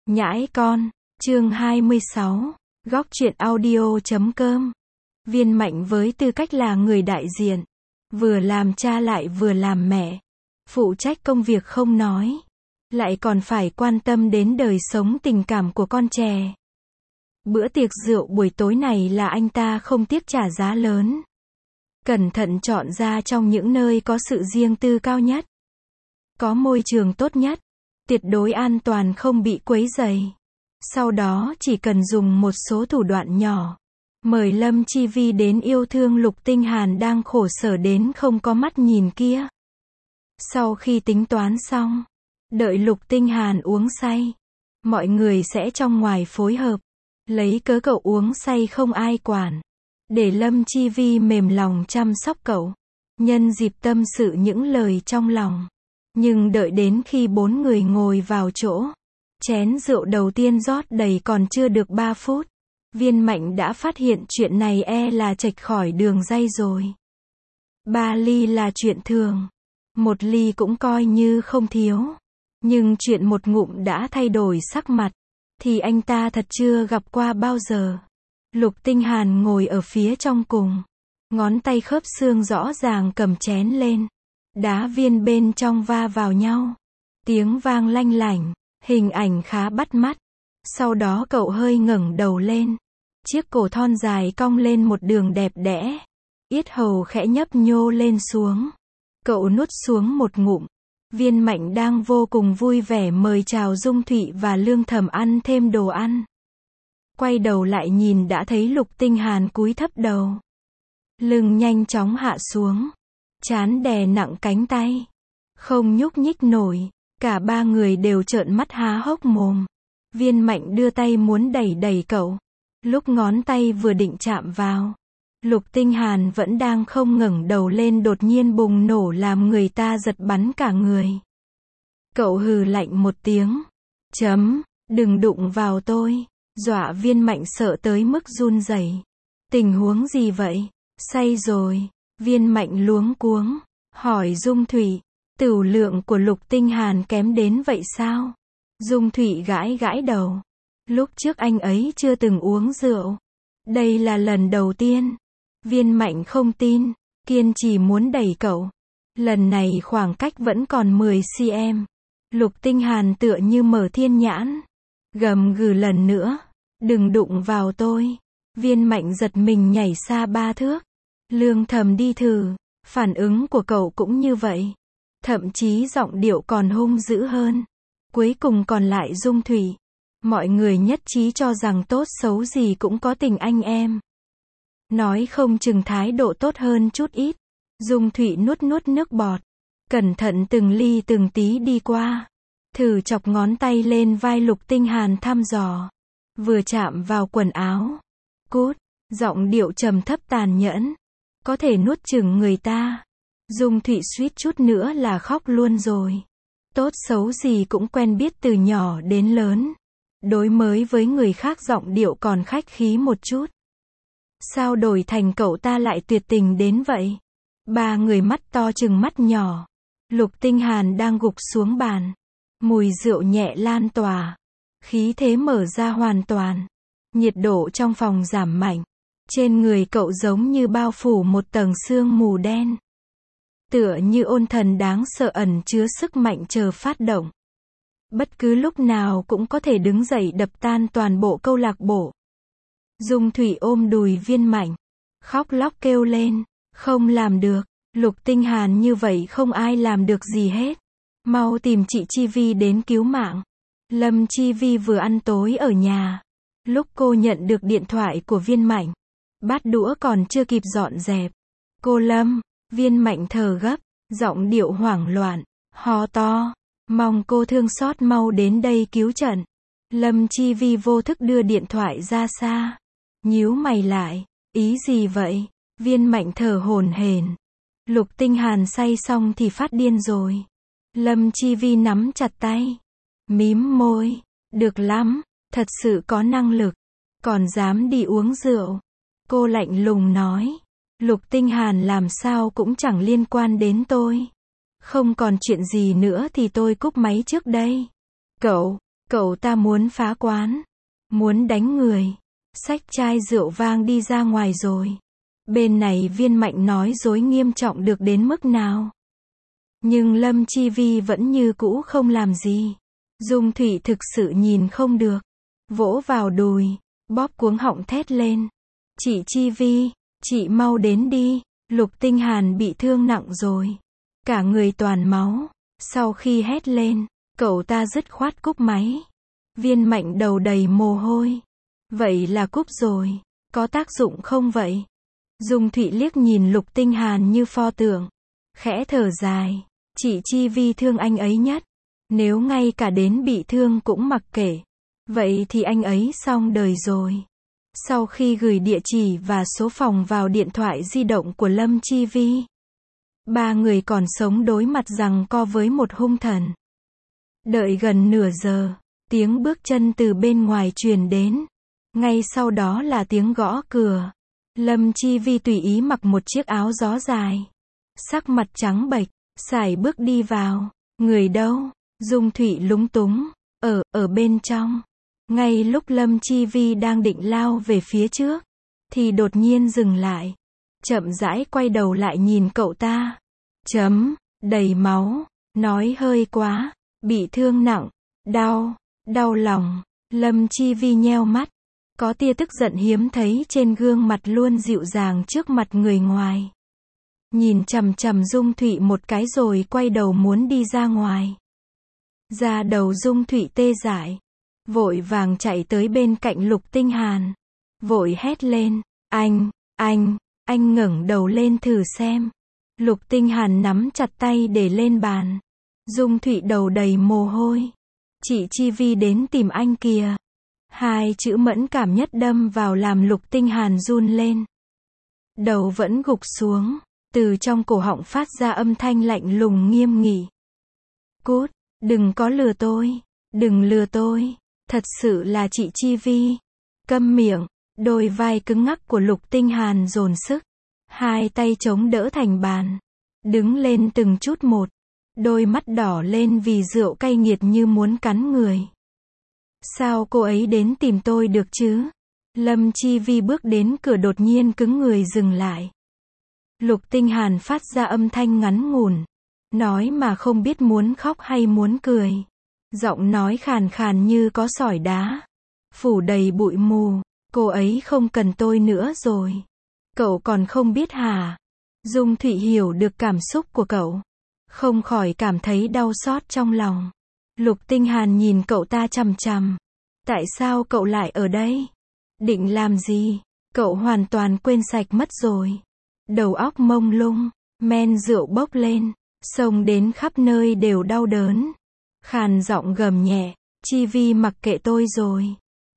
Nhãi con, chương 26, góc truyện audio.com. Viên Mạnh với tư cách là người đại diện, vừa làm cha lại vừa làm mẹ, phụ trách công việc không nói, lại còn phải quan tâm đến đời sống tình cảm của con trẻ. Bữa tiệc rượu buổi tối này là anh ta không tiếc trả giá lớn, cẩn thận chọn ra trong những nơi có sự riêng tư cao nhất, có môi trường tốt nhất, tuyệt đối an toàn không bị quấy rầy. Sau đó chỉ cần dùng một số thủ đoạn nhỏ, mời Lâm Chi Vi đến yêu thương Lục Tinh Hàn đang khổ sở đến không có mắt nhìn kia. Sau khi tính toán xong, đợi Lục Tinh Hàn uống say, mọi người sẽ trong ngoài phối hợp, lấy cớ cậu uống say không ai quản, để Lâm Chi Vi mềm lòng chăm sóc cậu, nhân dịp tâm sự những lời trong lòng. Nhưng đợi đến khi bốn người ngồi vào chỗ, chén rượu đầu tiên rót đầy còn chưa được 3 phút, Viên Mạnh đã phát hiện chuyện này là chệch khỏi đường ray rồi. 3 ly là chuyện thường, 1 ly cũng coi như không thiếu, nhưng chuyện một ngụm đã thay đổi sắc mặt, thì anh ta thật chưa gặp qua bao giờ. Lục Tinh Hàn ngồi ở phía trong cùng, ngón tay khớp xương rõ ràng cầm chén lên, đá viên bên trong va vào nhau, tiếng vang lanh lảnh, hình ảnh khá bắt mắt. Sau đó cậu hơi ngẩng đầu lên, chiếc cổ thon dài cong lên một đường đẹp đẽ, yết hầu khẽ nhấp nhô lên xuống. Cậu nuốt xuống một ngụm. Viên Mạnh đang vô cùng vui vẻ mời chào Dung Thụy và Lương Thẩm ăn thêm đồ ăn. Quay đầu lại nhìn đã thấy Lục Tinh Hàn cúi thấp đầu, lưng nhanh chóng hạ xuống, trán đè nặng cánh tay, không nhúc nhích nổi. Cả ba người đều trợn mắt há hốc mồm. Viên Mạnh đưa tay muốn đẩy cậu, lúc ngón tay vừa định chạm vào, Lục Tinh Hàn vẫn đang không ngẩng đầu lên đột nhiên bùng nổ làm người ta giật bắn cả người. Cậu hừ lạnh một tiếng, đừng đụng vào tôi, dọa Viên Mạnh sợ tới mức run rẩy. Tình huống gì vậy? Say rồi. Viên Mạnh luống cuống, hỏi Dung Thụy. Tửu lượng của Lục Tinh Hàn kém đến vậy sao? Dung Thụy gãi đầu. Lúc trước anh ấy chưa từng uống rượu. Đây là lần đầu tiên. Viên Mạnh không tin, kiên trì muốn đẩy cậu. Lần này khoảng cách vẫn còn 10 cm. Lục Tinh Hàn tựa như mở thiên nhãn, gầm gừ lần nữa. Đừng đụng vào tôi. Viên Mạnh giật mình nhảy xa 3 thước. Lương Thầm đi thử. Phản ứng của cậu cũng như vậy. Thậm chí giọng điệu còn hung dữ hơn. Cuối cùng còn lại Dung Thụy. Mọi người nhất trí cho rằng tốt xấu gì cũng có tình anh em. Nói không chừng thái độ tốt hơn chút ít. Dung Thụy nuốt nước bọt, cẩn thận từng ly từng tí đi qua, thử chọc ngón tay lên vai Lục Tinh Hàn thăm dò. Vừa chạm vào quần áo. Cút, giọng điệu trầm thấp tàn nhẫn. Có thể nuốt chửng người ta. Dung Thụy suýt chút nữa là khóc luôn rồi. Tốt xấu gì cũng quen biết từ nhỏ đến lớn. Đối mới với người khác giọng điệu còn khách khí một chút. Sao đổi thành cậu ta lại tuyệt tình đến vậy? Ba người mắt to chừng mắt nhỏ. Lục Tinh Hàn đang gục xuống bàn. Mùi rượu nhẹ lan tỏa. Khí thế mở ra hoàn toàn. Nhiệt độ trong phòng giảm mạnh. Trên người cậu giống như bao phủ một tầng sương mù đen. Tựa như ôn thần đáng sợ ẩn chứa sức mạnh chờ phát động. Bất cứ lúc nào cũng có thể đứng dậy đập tan toàn bộ câu lạc bộ. Dung Thụy ôm đùi Viên Mạnh, khóc lóc kêu lên, không làm được, Lục Tinh Hàn như vậy không ai làm được gì hết. Mau tìm chị Chi Vi đến cứu mạng. Lâm Chi Vi vừa ăn tối ở nhà. Lúc cô nhận được điện thoại của Viên Mạnh, bát đũa còn chưa kịp dọn dẹp. Cô Lâm, Viên Mạnh thở gấp, giọng điệu hoảng loạn, hò to, mong cô thương xót mau đến đây cứu trận. Lâm Chi Vi vô thức đưa điện thoại ra xa, nhíu mày lại, ý gì vậy? Viên Mạnh thở hổn hển. Lục Tinh Hàn say xong thì phát điên rồi. Lâm Chi Vi nắm chặt tay, mím môi, được lắm, thật sự có năng lực, còn dám đi uống rượu. Cô lạnh lùng nói. Lục Tinh Hàn làm sao cũng chẳng liên quan đến tôi. Không còn chuyện gì nữa thì tôi cúp máy trước đây. Cậu ta muốn phá quán, muốn đánh người, xách chai rượu vang đi ra ngoài rồi. Bên này Viên Mạnh nói dối nghiêm trọng được đến mức nào. Nhưng Lâm Chi Vi vẫn như cũ không làm gì. Dung Thụy thực sự nhìn không được. Vỗ vào đùi, bóp cuống họng thét lên. Chị Chi Vi, chị mau đến đi. Lục Tinh Hàn bị thương nặng rồi. Cả người toàn máu. Sau khi hét lên, cậu ta dứt khoát cúp máy. Viên Mạnh đầu đầy mồ hôi. Vậy là cúp rồi. Có tác dụng không vậy? Dung Thụy liếc nhìn Lục Tinh Hàn như pho tượng. Khẽ thở dài. Chị Chi Vi thương anh ấy nhất. Nếu ngay cả đến bị thương cũng mặc kệ. Vậy thì anh ấy xong đời rồi. Sau khi gửi địa chỉ và số phòng vào điện thoại di động của Lâm Chi Vi, ba người còn sống đối mặt giằng co với một hung thần. Đợi gần nửa giờ, tiếng bước chân từ bên ngoài truyền đến. Ngay sau đó là tiếng gõ cửa. Lâm Chi Vi tùy ý mặc một chiếc áo gió dài. Sắc mặt trắng bệch, sải bước đi vào. Người đâu? Dung Thụy lúng túng. Ở bên trong. Ngay lúc Lâm Chi Vi đang định lao về phía trước, thì đột nhiên dừng lại. Chậm rãi quay đầu lại nhìn cậu ta. Đầy máu. Nói hơi quá. Bị thương nặng. Đau lòng. Lâm Chi Vi nheo mắt. Có tia tức giận hiếm thấy trên gương mặt luôn dịu dàng trước mặt người ngoài. Nhìn chằm chằm Dung Thụy một cái rồi quay đầu muốn đi ra ngoài. Da đầu Dung Thụy tê dại. Vội vàng chạy tới bên cạnh Lục Tinh Hàn. Vội hét lên. Anh ngẩng đầu lên thử xem. Lục Tinh Hàn nắm chặt tay để lên bàn. Dung Thụy đầu đầy mồ hôi. Chị Chi Vi đến tìm anh kìa. Hai chữ mẫn cảm nhất đâm vào làm Lục Tinh Hàn run lên. Đầu vẫn gục xuống. Từ trong cổ họng phát ra âm thanh lạnh lùng nghiêm nghị. Cút, đừng có lừa tôi. Đừng lừa tôi. Thật sự là chị Chi Vi. Câm miệng. Đôi vai cứng ngắc của Lục Tinh Hàn dồn sức. Hai tay chống đỡ thành bàn. Đứng lên từng chút một. Đôi mắt đỏ lên vì rượu cay nghiệt như muốn cắn người. Sao cô ấy đến tìm tôi được chứ? Lâm Chi Vi bước đến cửa đột nhiên cứng người dừng lại. Lục Tinh Hàn phát ra âm thanh ngắn ngủn. Nói mà không biết muốn khóc hay muốn cười. Giọng nói khàn khàn như có sỏi đá. Phủ đầy bụi mù. Cô ấy không cần tôi nữa rồi. Cậu còn không biết hả? Dung Thụy hiểu được cảm xúc của cậu. Không khỏi cảm thấy đau xót trong lòng. Lục Tinh Hàn nhìn cậu ta chằm chằm. Tại sao cậu lại ở đây? Định làm gì? Cậu hoàn toàn quên sạch mất rồi. Đầu óc mông lung, men rượu bốc lên, xông đến khắp nơi đều đau đớn. Khàn giọng gầm nhẹ, Chi Vi mặc kệ tôi rồi.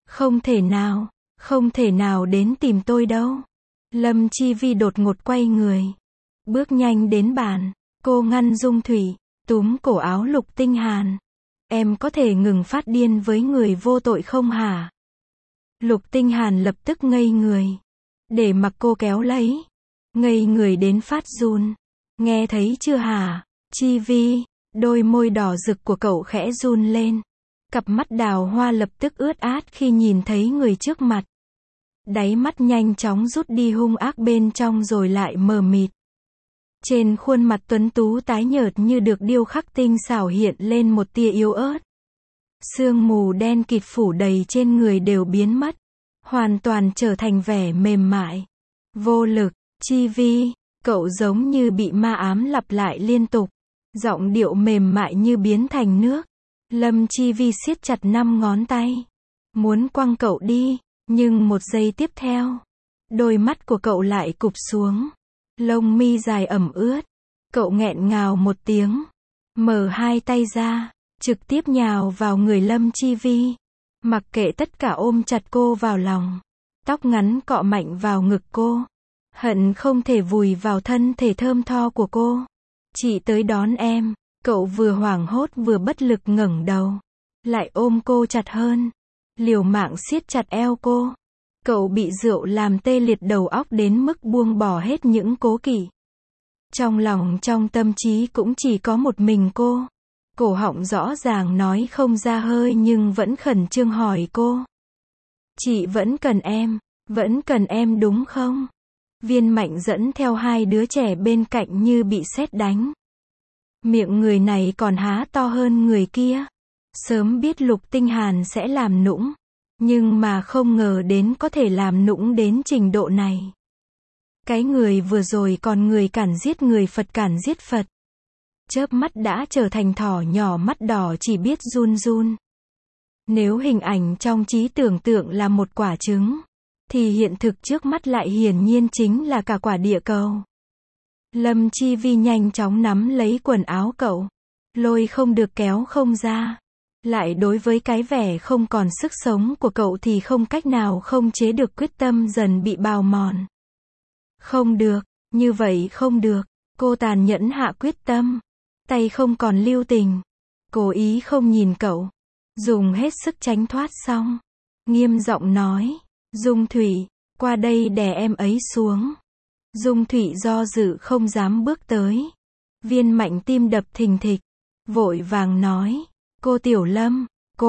Không thể nào đến tìm tôi đâu. Lâm Chi Vi đột ngột quay người. Bước nhanh đến bàn, cô ngăn Dung Thụy, túm cổ áo Lục Tinh Hàn. Em có thể ngừng phát điên với người vô tội không hả? Lục Tinh Hàn lập tức ngây người. Để mặc cô kéo lấy. Ngây người đến phát run. Nghe thấy chưa hả? Chi Vi, đôi môi đỏ rực của cậu khẽ run lên. Cặp mắt đào hoa lập tức ướt át khi nhìn thấy người trước mặt. Đáy mắt nhanh chóng rút đi hung ác bên trong rồi lại mờ mịt. Trên khuôn mặt tuấn tú tái nhợt như được điêu khắc tinh xảo hiện lên một tia yếu ớt. Sương mù đen kịt phủ đầy trên người đều biến mất. Hoàn toàn trở thành vẻ mềm mại. Vô lực. Chi Vi, cậu giống như bị ma ám lặp lại liên tục. Giọng điệu mềm mại như biến thành nước. Lâm Chi Vi siết chặt 5 ngón tay. Muốn quăng cậu đi, nhưng một giây tiếp theo, đôi mắt của cậu lại cụp xuống. Lông mi dài ẩm ướt. Cậu nghẹn ngào một tiếng. Mở hai tay ra, trực tiếp nhào vào người Lâm Chi Vi. Mặc kệ tất cả ôm chặt cô vào lòng. Tóc ngắn cọ mạnh vào ngực cô. Hận không thể vùi vào thân thể thơm tho của cô. Chị tới đón em. Cậu vừa hoảng hốt vừa bất lực ngẩng đầu. Lại ôm cô chặt hơn. Liều mạng siết chặt eo cô. Cậu bị rượu làm tê liệt đầu óc đến mức buông bỏ hết những cố kỵ. Trong lòng trong tâm trí cũng chỉ có một mình cô. Cổ họng rõ ràng nói không ra hơi nhưng vẫn khẩn trương hỏi cô. Chị vẫn cần em đúng không? Viên Mạnh dẫn theo hai đứa trẻ bên cạnh như bị sét đánh. Miệng người này còn há to hơn người kia. Sớm biết Lục Tinh Hàn sẽ làm nũng, nhưng mà không ngờ đến có thể làm nũng đến trình độ này. Cái người vừa rồi còn người cản giết người Phật cản giết Phật. Chớp mắt đã trở thành thỏ nhỏ mắt đỏ chỉ biết run run. Nếu hình ảnh trong trí tưởng tượng là một quả trứng, thì hiện thực trước mắt lại hiển nhiên chính là cả quả địa cầu. Lâm Chi Vi nhanh chóng nắm lấy quần áo cậu. Lôi không được kéo không ra. Lại đối với cái vẻ không còn sức sống của cậu thì không cách nào không chế được, quyết tâm dần bị bào mòn. Không được, như vậy không được. Cô tàn nhẫn hạ quyết tâm. Tay không còn lưu tình. Cố ý không nhìn cậu. Dùng hết sức tránh thoát xong. Nghiêm giọng nói. Dung Thủy, qua đây đè em ấy xuống. Dung Thủy do dự không dám bước tới. Viên Mạnh tim đập thình thịch. Vội vàng nói. Cô Tiểu Lâm,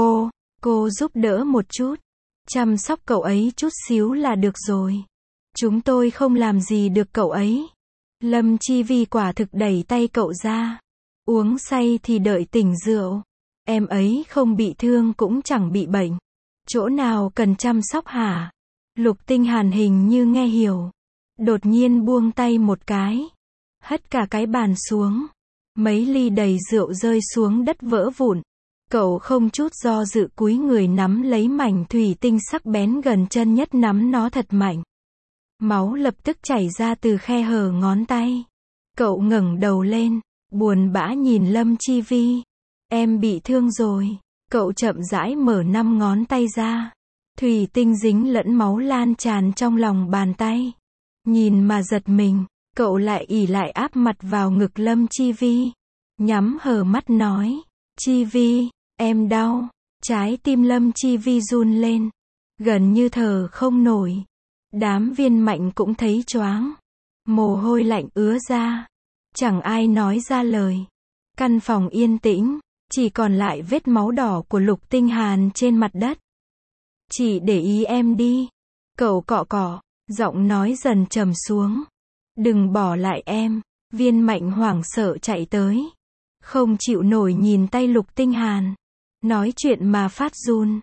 cô giúp đỡ một chút. Chăm sóc cậu ấy chút xíu là được rồi. Chúng tôi không làm gì được cậu ấy. Lâm Chi Vi quả thực đẩy tay cậu ra. Uống say thì đợi tỉnh rượu. Em ấy không bị thương cũng chẳng bị bệnh. Chỗ nào cần chăm sóc hả? Lục Tinh Hàn hình như nghe hiểu. Đột nhiên buông tay một cái. Hất cả cái bàn xuống. Mấy ly đầy rượu rơi xuống đất vỡ vụn. Cậu không chút do dự cúi người nắm lấy mảnh thủy tinh sắc bén gần chân nhất, nắm nó thật mạnh. Máu lập tức chảy ra từ khe hở ngón tay. Cậu ngẩng đầu lên, buồn bã nhìn Lâm Chi Vi. Em bị thương rồi. Cậu chậm rãi mở 5 ngón tay ra. Thủy tinh dính lẫn máu lan tràn trong lòng bàn tay. Nhìn mà giật mình, cậu lại ỉ lại áp mặt vào ngực Lâm Chi Vi. Nhắm hờ mắt nói. Chi Vi, em đau. Trái tim Lâm Chi Vi run lên. Gần như thở không nổi. Đám Viên Mạnh cũng thấy choáng. Mồ hôi lạnh ứa ra. Chẳng ai nói ra lời. Căn phòng yên tĩnh. Chỉ còn lại vết máu đỏ của Lục Tinh Hàn trên mặt đất. Chị để ý em đi. Cậu cọ cọ. Giọng nói dần trầm xuống. Đừng bỏ lại em. Viên Mạnh hoảng sợ chạy tới. Không chịu nổi nhìn tay Lục Tinh Hàn. Nói chuyện mà phát run.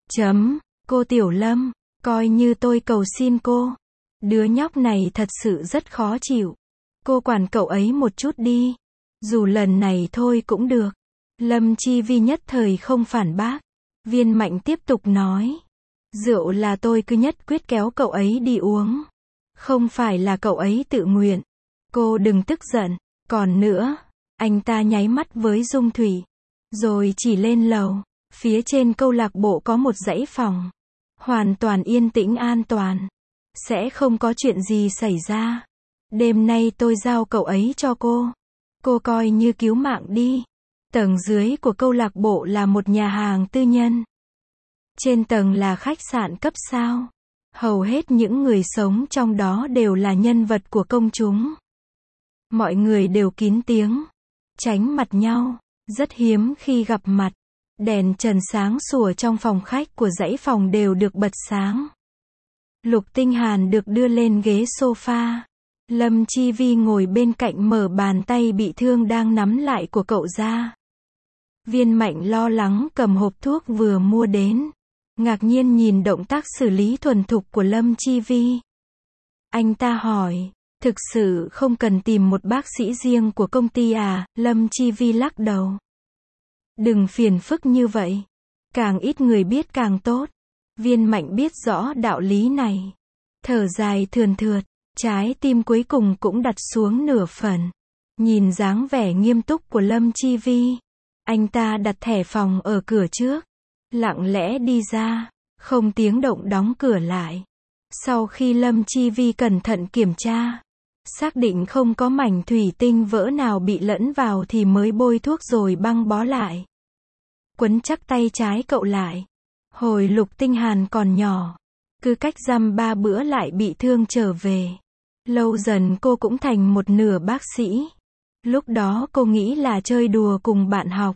Cô Tiểu Lâm, coi như tôi cầu xin cô. Đứa nhóc này thật sự rất khó chịu. Cô quản cậu ấy một chút đi. Dù lần này thôi cũng được. Lâm Chi Vi nhất thời không phản bác. Viên Mạnh tiếp tục nói. Rượu là tôi cứ nhất quyết kéo cậu ấy đi uống. Không phải là cậu ấy tự nguyện. Cô đừng tức giận. Còn nữa, anh ta nháy mắt với Dung Thủy. Rồi chỉ lên lầu. Phía trên câu lạc bộ có một dãy phòng. Hoàn toàn yên tĩnh an toàn. Sẽ không có chuyện gì xảy ra. Đêm nay tôi giao cậu ấy cho cô. Cô coi như cứu mạng đi. Tầng dưới của câu lạc bộ là một nhà hàng tư nhân. Trên tầng là khách sạn cấp sao. Hầu hết những người sống trong đó đều là nhân vật của công chúng. Mọi người đều kín tiếng. Tránh mặt nhau. Rất hiếm khi gặp mặt. Đèn trần sáng sủa trong phòng khách của dãy phòng đều được bật sáng. Lục Tinh Hàn được đưa lên ghế sofa. Lâm Chi Vi ngồi bên cạnh mở bàn tay bị thương đang nắm lại của cậu ra. Viên Mạnh lo lắng cầm hộp thuốc vừa mua đến. Ngạc nhiên nhìn động tác xử lý thuần thục của Lâm Chi Vi. Anh ta hỏi, thực sự không cần tìm một bác sĩ riêng của công ty à? Lâm Chi Vi lắc đầu. Đừng phiền phức như vậy. Càng ít người biết càng tốt. Viên Mạnh biết rõ đạo lý này. Thở dài thườn thượt. Trái tim cuối cùng cũng đặt xuống nửa phần. Nhìn dáng vẻ nghiêm túc của Lâm Chi Vi. Anh ta đặt thẻ phòng ở cửa trước. Lặng lẽ đi ra. Không tiếng động đóng cửa lại. Sau khi Lâm Chi Vi cẩn thận kiểm tra. Xác định không có mảnh thủy tinh vỡ nào bị lẫn vào thì mới bôi thuốc rồi băng bó lại. Quấn chắc tay trái cậu lại. Hồi Lục Tinh Hàn còn nhỏ. Cứ cách dăm 3 bữa lại bị thương trở về. Lâu dần cô cũng thành một nửa bác sĩ. Lúc đó cô nghĩ là chơi đùa cùng bạn học.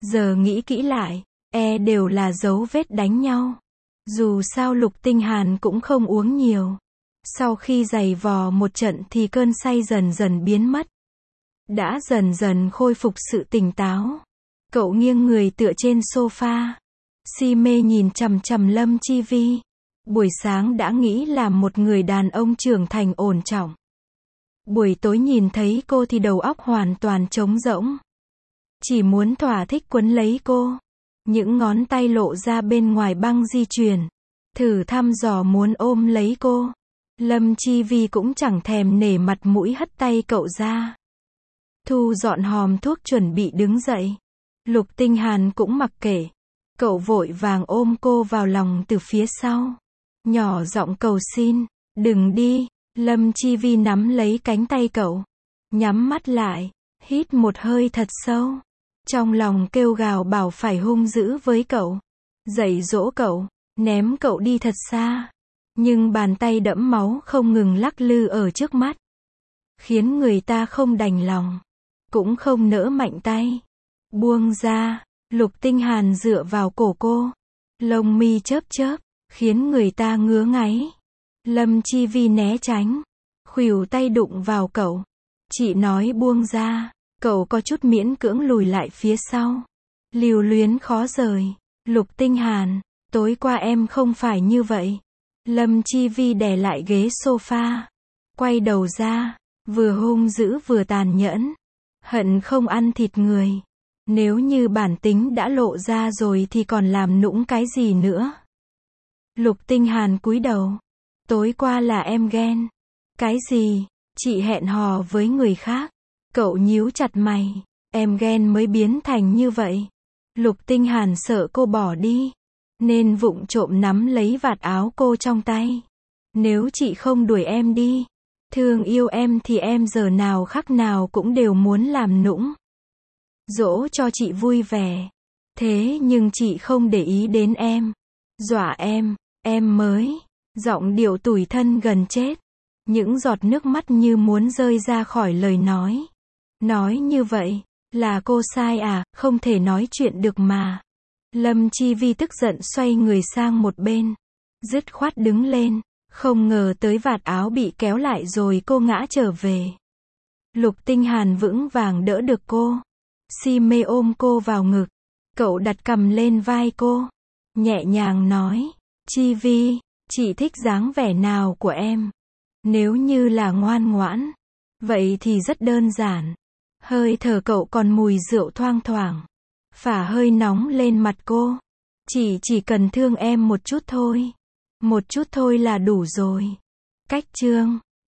Giờ nghĩ kỹ lại, đều là dấu vết đánh nhau. Dù sao Lục Tinh Hàn cũng không uống nhiều. Sau khi giày vò một trận thì cơn say dần dần biến mất. Đã dần dần khôi phục sự tỉnh táo. Cậu nghiêng người tựa trên sofa. Si mê nhìn chằm chằm Lâm Chi Vi. Buổi sáng đã nghĩ là một người đàn ông trưởng thành ổn trọng. Buổi tối nhìn thấy cô thì đầu óc hoàn toàn trống rỗng. Chỉ muốn thỏa thích quấn lấy cô. Những ngón tay lộ ra bên ngoài băng di chuyển. Thử thăm dò muốn ôm lấy cô. Lâm Chi Vi cũng chẳng thèm nể mặt mũi hất tay cậu ra. Thu dọn hòm thuốc chuẩn bị đứng dậy. Lục Tinh Hàn cũng mặc kệ. Cậu vội vàng ôm cô vào lòng từ phía sau. Nhỏ giọng cầu xin, đừng đi. Lâm Chi Vi nắm lấy cánh tay cậu. Nhắm mắt lại, hít một hơi thật sâu. Trong lòng kêu gào bảo phải hung dữ với cậu. Dạy dỗ cậu, ném cậu đi thật xa. Nhưng bàn tay đẫm máu không ngừng lắc lư ở trước mắt. Khiến người ta không đành lòng. Cũng không nỡ mạnh tay. Buông ra, Lục Tinh Hàn dựa vào cổ cô. Lông mi chớp chớp, khiến người ta ngứa ngáy. Lâm Chi Vi né tránh. Khuỷu tay đụng vào cậu. Chị nói buông ra. Cậu có chút miễn cưỡng lùi lại phía sau. Lưu luyến khó rời. Lục Tinh Hàn, tối qua em không phải như vậy. Lâm Chi Vi đè lại ghế sofa. Quay đầu ra. Vừa hung dữ vừa tàn nhẫn. Hận không ăn thịt người. Nếu như bản tính đã lộ ra rồi thì còn làm nũng cái gì nữa. Lục Tinh Hàn cúi đầu. Tối qua là em ghen. Cái gì? Chị hẹn hò với người khác. Cậu nhíu chặt mày. Em ghen mới biến thành như vậy. Lục Tinh Hàn sợ cô bỏ đi. Nên vụng trộm nắm lấy vạt áo cô trong tay. Nếu chị không đuổi em đi. Thương yêu em thì em giờ nào khắc nào cũng đều muốn làm nũng. Dỗ cho chị vui vẻ. Thế nhưng chị không để ý đến em. Dọa em mới. Giọng điệu tủi thân gần chết. Những giọt nước mắt như muốn rơi ra khỏi lời nói. Nói như vậy, là cô sai à, không thể nói chuyện được mà. Lâm Chi Vi tức giận xoay người sang một bên. Dứt khoát đứng lên, không ngờ tới vạt áo bị kéo lại rồi cô ngã trở về. Lục Tinh Hàn vững vàng đỡ được cô. Si mê ôm cô vào ngực. Cậu đặt cằm lên vai cô. Nhẹ nhàng nói, Chi Vi, chị thích dáng vẻ nào của em? Nếu như là ngoan ngoãn, vậy thì rất đơn giản. Hơi thở cậu còn mùi rượu thoang thoảng. Phả hơi nóng lên mặt cô. Chỉ cần thương em một chút thôi. Một chút thôi là đủ rồi. Cách chương